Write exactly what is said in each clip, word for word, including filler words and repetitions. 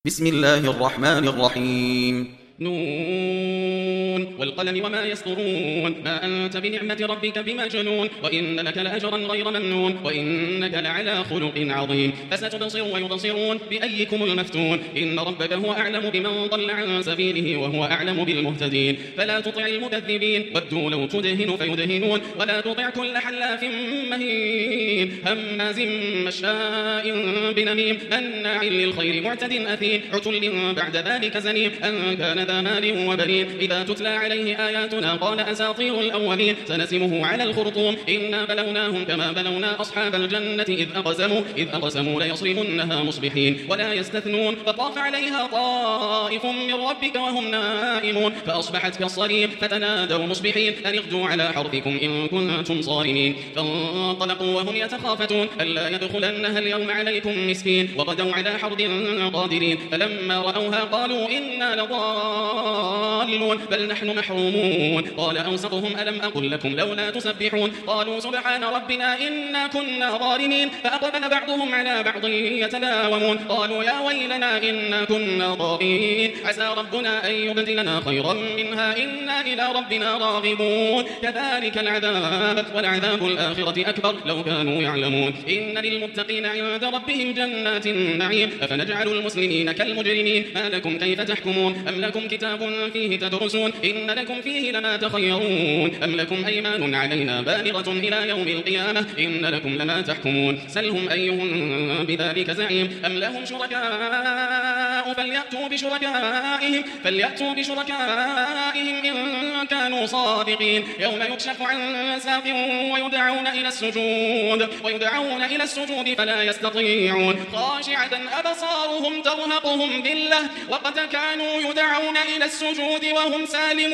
بسم الله الرحمن الرحيم نون والقلم وما يسطرون ما أنت بنعمة ربك بمجنون وإن لك لأجرا غير ممنون وإنك لعلى خلق عظيم فستبصر ويبصرون بأيكم المفتون إن ربك هو أعلم بمن ضل عن سبيله وهو أعلم بالمهتدين فلا تطع المكذبين ودوا لو تدهن فيدهنون ولا تطع كل حلاف مهين هماز مشاء بنميم مناع للخير معتد أثيم عتل بعد ذلك زنيم أن كان ذا مال وبنين إذا تتلى عليه آياتنا قال أساطير الأولين سنسمه على الخرطوم إنا بلوناهم كما بلونا أصحاب الجنة إذ أقسموا إذ أقسموا ليصرمنها مصبحين ولا يستثنون فطاف عليها طائف من ربك وهم نائمون فأصبحت كالصريم فتنادوا مصبحين أن اغدوا على حرثكم إن كنتم صارمين فانطلقوا وهم يتخافتون ألا يدخلنها اليوم عليكم مسكين وغدوا على حرد قادرين فلما رأوها قالوا إنا لضالون بل نحن محرومون قال أوسطهم ألم أقل لكم لولا تسبحون قالوا سبحان ربنا إنا كنا ظالمين فأقبل بعضهم على بعض يتلاومون قالوا يا ويلنا إنا كنا طاغين عسى ربنا أن يبدلنا خيرا منها إنا إلى ربنا راغبون كذلك العذاب ولعذاب الآخرة أكبر لو كانوا يعلمون إن للمتقين عند ربهم جنات النعيم أفنجعل المسلمين كالمجرمين ما لكم كيف تحكمون أم لكم كتاب فيه تدرسون إن لكم فيه لما تخيرون أم لكم أيمان علينا بالغة إلى يوم القيامة إن لكم لما تحكمون سلهم أيهم بذلك زعيم أم لهم شركاء فليأتوا بشركائهم فليأتوا بشركائهم إن كانوا صادقين يوم يكشف عن ساق ويدعون إلى السجود ويدعون إلى السجود فلا يستطيعون خاشعة أبصارهم ترهقهم ذلة وقد كانوا يدعون إلى السجود وهم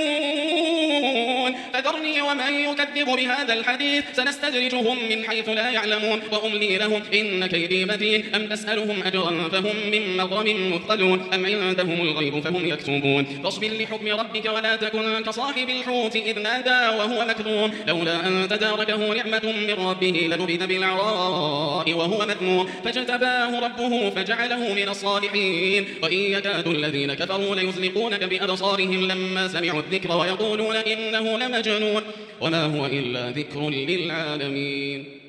سالمون فذرني ومن يكذب بهذا الحديث سنستدرجهم من حيث لا يعلمون وأملي لهم إن كيدي متين أم تسألهم أجرا فهم من مغرم مثقلون أم عندهم الغيب فهم يكتبون فاصبر لحكم ربك ولا تكن كصاحب الحوت إذ نادى وهو مكذوم لولا أن تداركه نعمة من ربه لنبذ بالعراء وهو مذموم فاجتباه ربه فجعله من الصالحين وإن يكاد الذين كفروا ليزلقونك بأبصارهم لما سمعوا الذكر ويقولون إنه لمجنون وما هو إلا ذكر للعالمين.